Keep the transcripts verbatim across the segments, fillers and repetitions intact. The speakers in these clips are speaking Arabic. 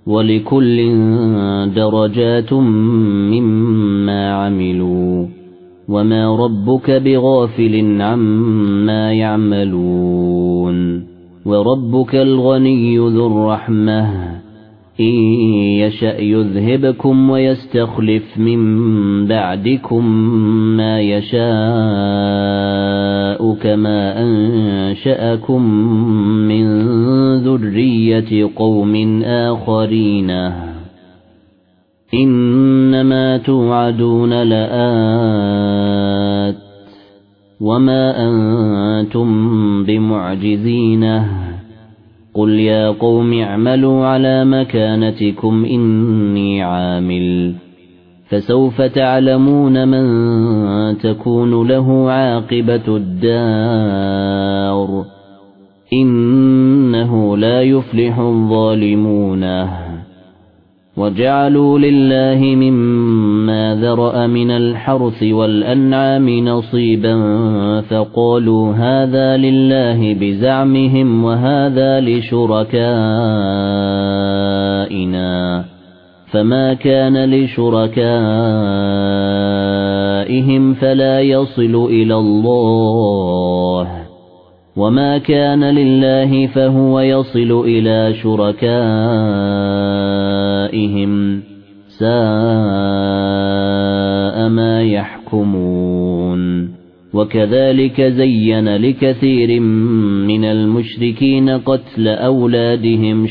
ولكل درجات مما عملوا وما ربك بغافل عما يعملون وربك الغني ذو الرحمة إن يشأ يذهبكم ويستخلف من بعدكم ما يشاء كما أنشأكم من ذرية قوم آخرين إنما توعدون لآت وما أنتم بمعجزين قل يا قوم اعملوا على مكانتكم إني عامل فسوف تعلمون من تكون له عاقبة الدار إنه لا يفلح الظالمون وجعلوا لله مما ذرأ من الحرث والأنعام نصيبا فقالوا هذا لله بزعمهم وهذا لشركائنا فما كان لشركائهم فلا يصل إلى الله وما كان لله فهو يصل إلى شركائهم ساء ما يحكمون وكذلك زين لكثير من المشركين قتل أولادهم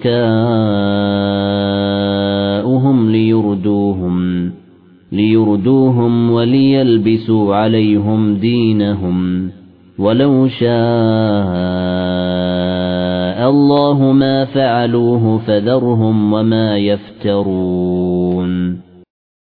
شركاؤهم ليردوهم ليردوهم وليلبسوا عليهم دينهم ولو شاء الله ما فعلوه فذرهم وما يفترون